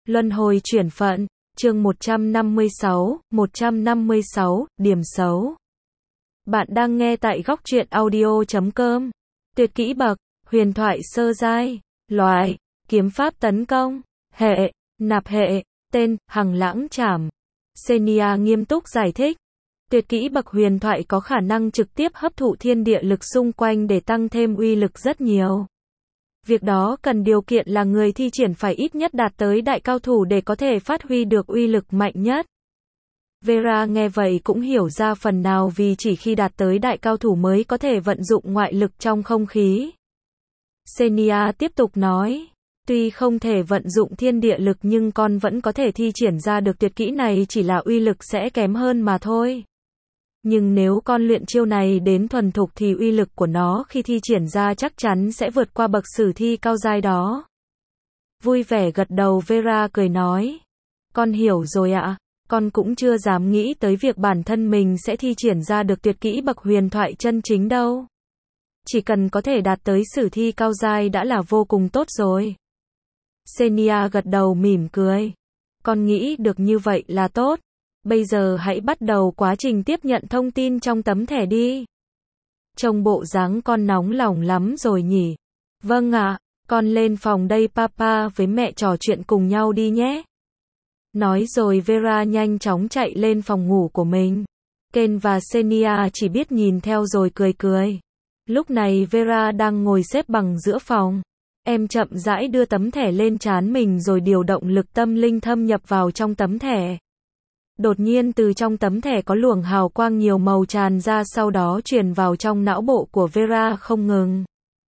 Luân hồi chuyển phận, chương 156, điểm xấu. Bạn đang nghe tại góc truyện audio.com. Tuyệt kỹ bậc, huyền thoại sơ giai, loại, kiếm pháp tấn công, hệ, nạp hệ, tên, Hằng Lãng Trảm. Xenia nghiêm túc giải thích. Tuyệt kỹ bậc huyền thoại có khả năng trực tiếp hấp thụ thiên địa lực xung quanh để tăng thêm uy lực rất nhiều. Việc đó cần điều kiện là người thi triển phải ít nhất đạt tới đại cao thủ để có thể phát huy được uy lực mạnh nhất. Vera nghe vậy cũng hiểu ra phần nào vì chỉ khi đạt tới đại cao thủ mới có thể vận dụng ngoại lực trong không khí. Xenia tiếp tục nói, tuy không thể vận dụng thiên địa lực nhưng con vẫn có thể thi triển ra được tuyệt kỹ này, chỉ là uy lực sẽ kém hơn mà thôi. Nhưng nếu con luyện chiêu này đến thuần thục thì uy lực của nó khi thi triển ra chắc chắn sẽ vượt qua bậc sử thi cao giai đó. Vui vẻ gật đầu Vera cười nói, con hiểu rồi ạ. Con cũng chưa dám nghĩ tới việc bản thân mình sẽ thi triển ra được tuyệt kỹ bậc huyền thoại chân chính đâu. Chỉ cần có thể đạt tới sử thi cao giai đã là vô cùng tốt rồi. Xenia gật đầu mỉm cười. Con nghĩ được như vậy là tốt. Bây giờ hãy bắt đầu quá trình tiếp nhận thông tin trong tấm thẻ đi. Trông bộ dáng con nóng lòng lắm rồi nhỉ. Vâng ạ, con lên phòng đây, papa với mẹ trò chuyện cùng nhau đi nhé. Nói rồi Vera nhanh chóng chạy lên phòng ngủ của mình. Ken và Xenia chỉ biết nhìn theo rồi cười cười. Lúc này Vera đang ngồi xếp bằng giữa phòng. Em chậm rãi đưa tấm thẻ lên trán mình rồi điều động lực tâm linh thâm nhập vào trong tấm thẻ. Đột nhiên từ trong tấm thẻ có luồng hào quang nhiều màu tràn ra, sau đó truyền vào trong não bộ của Vera không ngừng.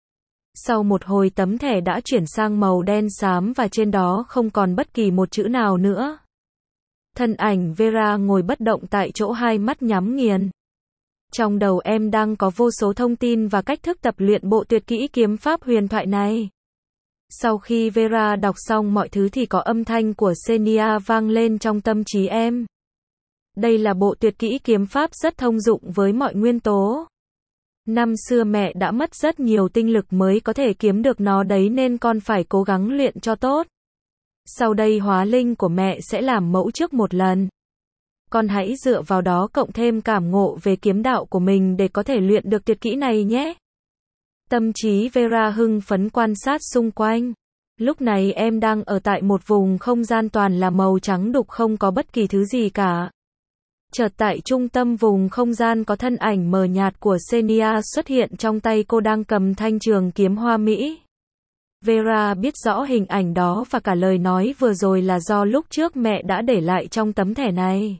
Sau một hồi tấm thẻ đã chuyển sang màu đen xám và trên đó không còn bất kỳ một chữ nào nữa. Thân ảnh Vera ngồi bất động tại chỗ, hai mắt nhắm nghiền. Trong đầu em đang có vô số thông tin và cách thức tập luyện bộ tuyệt kỹ kiếm pháp huyền thoại này. Sau khi Vera đọc xong mọi thứ thì có âm thanh của Xenia vang lên trong tâm trí em. Đây là bộ tuyệt kỹ kiếm pháp rất thông dụng với mọi nguyên tố. Năm xưa mẹ đã mất rất nhiều tinh lực mới có thể kiếm được nó đấy, nên con phải cố gắng luyện cho tốt. Sau đây hóa linh của mẹ sẽ làm mẫu trước một lần. Con hãy dựa vào đó cộng thêm cảm ngộ về kiếm đạo của mình để có thể luyện được tuyệt kỹ này nhé. Tâm trí Vera hưng phấn quan sát xung quanh. Lúc này em đang ở tại một vùng không gian toàn là màu trắng đục, không có bất kỳ thứ gì cả. Chợt tại trung tâm vùng không gian có thân ảnh mờ nhạt của Xenia xuất hiện, trong tay cô đang cầm thanh trường kiếm hoa mỹ. Vera biết rõ hình ảnh đó và cả lời nói vừa rồi là do lúc trước mẹ đã để lại trong tấm thẻ này.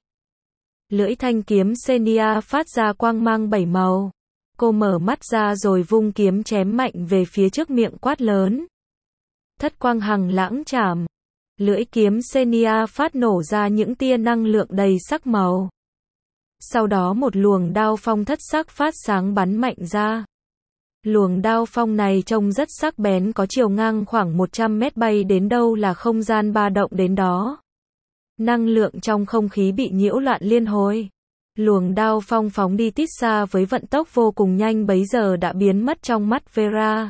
Lưỡi thanh kiếm Xenia phát ra quang mang bảy màu. Cô mở mắt ra rồi vung kiếm chém mạnh về phía trước, miệng quát lớn. Thất quang Hằng Lãng Trảm. Lưỡi kiếm Xenia phát nổ ra những tia năng lượng đầy sắc màu. Sau đó một luồng đao phong thất sắc phát sáng bắn mạnh ra. Luồng đao phong này trông rất sắc bén, có chiều ngang khoảng 100 mét, bay đến đâu là không gian ba động đến đó. Năng lượng trong không khí bị nhiễu loạn liên hồi. Luồng đao phong phóng đi tít xa với vận tốc vô cùng nhanh, bấy giờ đã biến mất trong mắt Vera.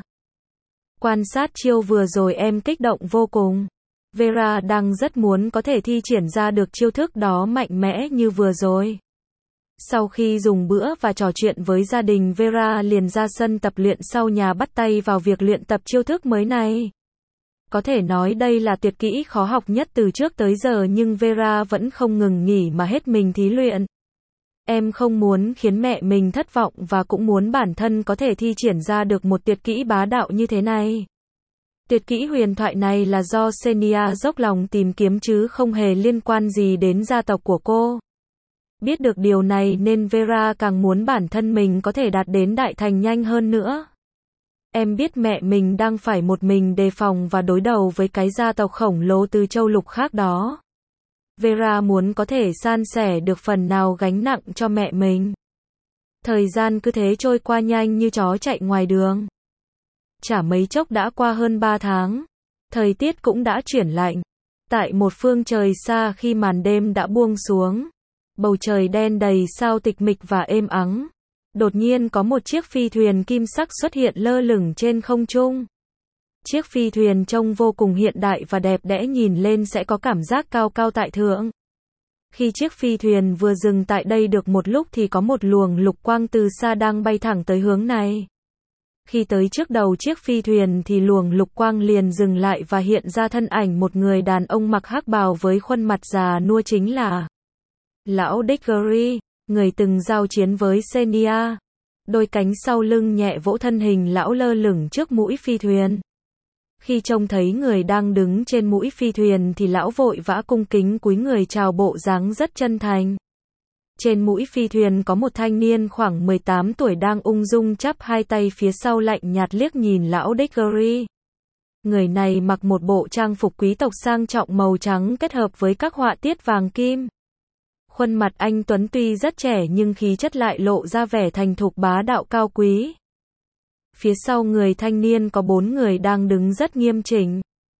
Quan sát chiêu vừa rồi em kích động vô cùng. Vera đang rất muốn có thể thi triển ra được chiêu thức đó mạnh mẽ như vừa rồi. Sau khi dùng bữa và trò chuyện với gia đình, Vera liền ra sân tập luyện sau nhà bắt tay vào việc luyện tập chiêu thức mới này. Có thể nói đây là tuyệt kỹ khó học nhất từ trước tới giờ, nhưng Vera vẫn không ngừng nghỉ mà hết mình thí luyện. Em không muốn khiến mẹ mình thất vọng và cũng muốn bản thân có thể thi triển ra được một tuyệt kỹ bá đạo như thế này. Tuyệt kỹ huyền thoại này là do Xenia dốc lòng tìm kiếm chứ không hề liên quan gì đến gia tộc của cô. Biết được điều này nên Vera càng muốn bản thân mình có thể đạt đến đại thành nhanh hơn nữa. Em biết mẹ mình đang phải một mình đề phòng và đối đầu với cái gia tộc khổng lồ từ châu lục khác đó. Vera muốn có thể san sẻ được phần nào gánh nặng cho mẹ mình. Thời gian cứ thế trôi qua nhanh như chó chạy ngoài đường. Chả mấy chốc đã qua hơn 3 tháng. Thời tiết cũng đã chuyển lạnh. Tại một phương trời xa, khi màn đêm đã buông xuống, bầu trời đen đầy sao tịch mịch và êm ắng. Đột nhiên có một chiếc phi thuyền kim sắc xuất hiện lơ lửng trên không trung. Chiếc phi thuyền trông vô cùng hiện đại và đẹp đẽ, nhìn lên sẽ có cảm giác cao cao tại thượng. Khi chiếc phi thuyền vừa dừng tại đây được một lúc thì có một luồng lục quang từ xa đang bay thẳng tới hướng này. Khi tới trước đầu chiếc phi thuyền thì luồng lục quang liền dừng lại và hiện ra thân ảnh một người đàn ông mặc hắc bào với khuôn mặt già nua, chính là lão Diggory, người từng giao chiến với Xenia. Đôi cánh sau lưng nhẹ vỗ, thân hình lão lơ lửng trước mũi phi thuyền. Khi trông thấy người đang đứng trên mũi phi thuyền thì lão vội vã cung kính cúi người chào, bộ dáng rất chân thành. Trên mũi phi thuyền có một thanh niên khoảng 18 tuổi đang ung dung chắp hai tay phía sau, lạnh nhạt liếc nhìn lão Diggory. Người này mặc một bộ trang phục quý tộc sang trọng màu trắng kết hợp với các họa tiết vàng kim. Khuôn mặt anh tuấn tuy rất trẻ nhưng khí chất lại lộ ra vẻ thành thục bá đạo cao quý. Phía sau người thanh niên có 4 người đang đứng rất nghiêm chỉnh.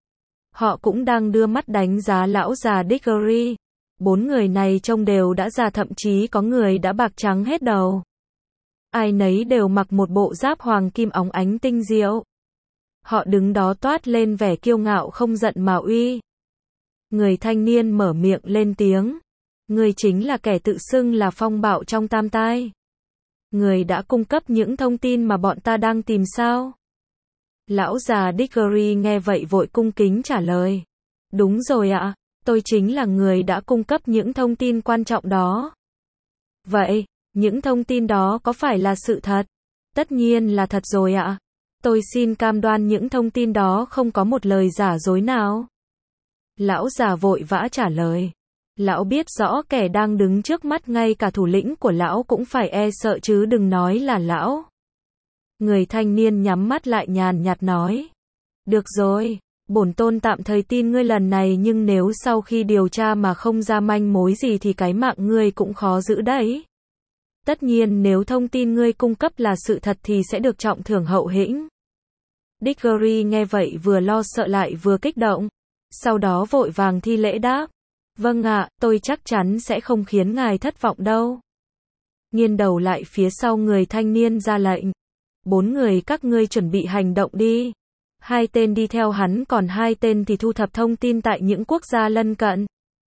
Họ cũng đang đưa mắt đánh giá lão già Diggory. 4 người này trông đều đã già, thậm chí có người đã bạc trắng hết đầu. Ai nấy đều mặc một bộ giáp hoàng kim óng ánh tinh diệu. Họ đứng đó toát lên vẻ kiêu ngạo không giận mà uy. Người thanh niên mở miệng lên tiếng. Người chính là kẻ tự xưng là Phong Bạo trong Tam Tai. Người đã cung cấp những thông tin mà bọn ta đang tìm sao? Lão già Diggory nghe vậy vội cung kính trả lời. Đúng rồi ạ, tôi chính là người đã cung cấp những thông tin quan trọng đó. Vậy, những thông tin đó có phải là sự thật? Tất nhiên là thật rồi ạ. Tôi xin cam đoan những thông tin đó không có một lời giả dối nào. Lão già vội vã trả lời. Lão biết rõ kẻ đang đứng trước mắt, ngay cả thủ lĩnh của lão cũng phải e sợ chứ đừng nói là lão. Người thanh niên nhắm mắt lại nhàn nhạt nói. Được rồi, bổn tôn tạm thời tin ngươi lần này, nhưng nếu sau khi điều tra mà không ra manh mối gì thì cái mạng ngươi cũng khó giữ đấy. Tất nhiên nếu thông tin ngươi cung cấp là sự thật thì sẽ được trọng thưởng hậu hĩnh. Diggory nghe vậy vừa lo sợ lại vừa kích động. Sau đó vội vàng thi lễ đáp. Vâng ạ, tôi chắc chắn sẽ không khiến ngài thất vọng đâu. Nghiêng đầu lại phía sau, người thanh niên ra lệnh. 4 người các ngươi chuẩn bị hành động đi. 2 tên đi theo hắn, còn 2 tên thì thu thập thông tin tại những quốc gia lân cận.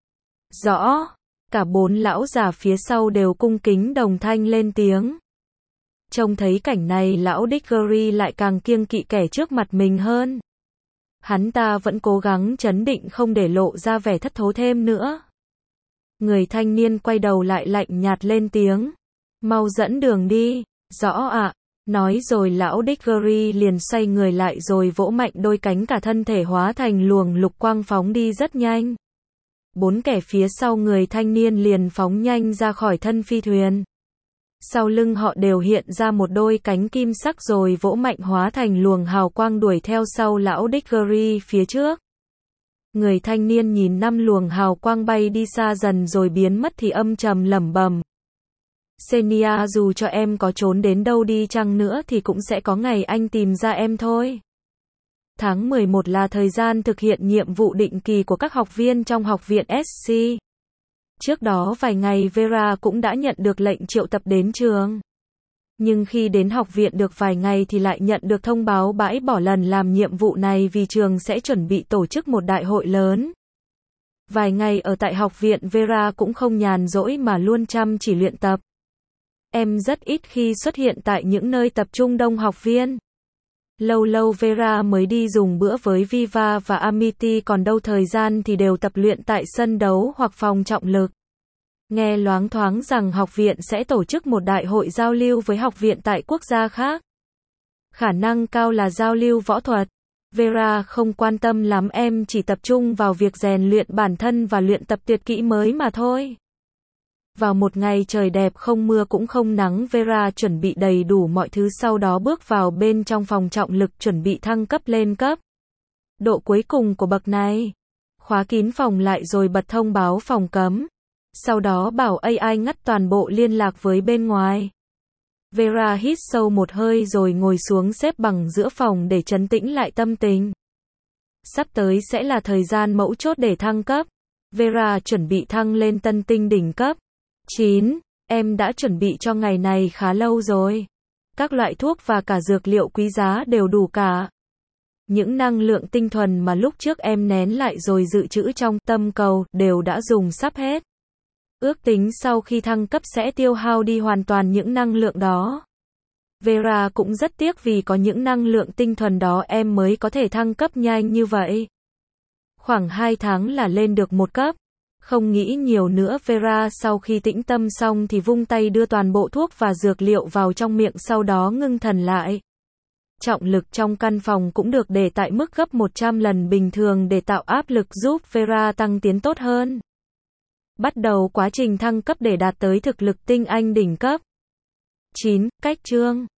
Rõ. Cả 4 lão già phía sau đều cung kính đồng thanh lên tiếng. Trông thấy cảnh này, lão Diggory lại càng kiêng kỵ kẻ trước mặt mình hơn. Hắn ta vẫn cố gắng trấn định không để lộ ra vẻ thất thố thêm nữa. Người thanh niên quay đầu lại lạnh nhạt lên tiếng. Mau dẫn đường đi. Rõ ạ. Nói rồi lão Diggory liền xoay người lại rồi vỗ mạnh đôi cánh, cả thân thể hóa thành luồng lục quang phóng đi rất nhanh. 4 kẻ phía sau người thanh niên liền phóng nhanh ra khỏi thân phi thuyền. Sau lưng họ đều hiện ra một đôi cánh kim sắc rồi vỗ mạnh hóa thành luồng hào quang đuổi theo sau lão Diggory phía trước. Người thanh niên nhìn 5 luồng hào quang bay đi xa dần rồi biến mất thì âm trầm lẩm bẩm. Xenia, dù cho em có trốn đến đâu đi chăng nữa thì cũng sẽ có ngày anh tìm ra em thôi. Tháng 11 là thời gian thực hiện nhiệm vụ định kỳ của các học viên trong học viện SC. Trước đó vài ngày Vera cũng đã nhận được lệnh triệu tập đến trường. Nhưng khi đến học viện được vài ngày thì lại nhận được thông báo bãi bỏ lần làm nhiệm vụ này vì trường sẽ chuẩn bị tổ chức một đại hội lớn. Vài ngày ở tại học viện Vera cũng không nhàn rỗi mà luôn chăm chỉ luyện tập. Em rất ít khi xuất hiện tại những nơi tập trung đông học viên. Lâu lâu Vera mới đi dùng bữa với Viva và Amity, còn đâu thời gian thì đều tập luyện tại sân đấu hoặc phòng trọng lực. Nghe loáng thoáng rằng học viện sẽ tổ chức một đại hội giao lưu với học viện tại quốc gia khác. Khả năng cao là giao lưu võ thuật. Vera không quan tâm lắm, em chỉ tập trung vào việc rèn luyện bản thân và luyện tập tuyệt kỹ mới mà thôi. Vào một ngày trời đẹp không mưa cũng không nắng, Vera chuẩn bị đầy đủ mọi thứ, sau đó bước vào bên trong phòng trọng lực chuẩn bị thăng cấp lên cấp độ cuối cùng của bậc này. Khóa kín phòng lại rồi bật thông báo phòng cấm. Sau đó bảo AI ngắt toàn bộ liên lạc với bên ngoài. Vera hít sâu một hơi rồi ngồi xuống xếp bằng giữa phòng để trấn tĩnh lại tâm tình. Sắp tới sẽ là thời gian mấu chốt để thăng cấp. Vera chuẩn bị thăng lên tân tinh đỉnh cấp 9. Em đã chuẩn bị cho ngày này khá lâu rồi. Các loại thuốc và cả dược liệu quý giá đều đủ cả. Những năng lượng tinh thuần mà lúc trước em nén lại rồi dự trữ trong tâm cầu đều đã dùng sắp hết. Ước tính sau khi thăng cấp sẽ tiêu hao đi hoàn toàn những năng lượng đó. Vera cũng rất tiếc vì có những năng lượng tinh thuần đó em mới có thể thăng cấp nhanh như vậy. Khoảng 2 tháng là lên được một cấp. Không nghĩ nhiều nữa, Vera sau khi tĩnh tâm xong thì vung tay đưa toàn bộ thuốc và dược liệu vào trong miệng, sau đó ngưng thần lại. Trọng lực trong căn phòng cũng được để tại mức gấp 100 lần bình thường để tạo áp lực giúp Vera tăng tiến tốt hơn. Bắt đầu quá trình thăng cấp để đạt tới thực lực tinh anh đỉnh cấp. 9. Cách chương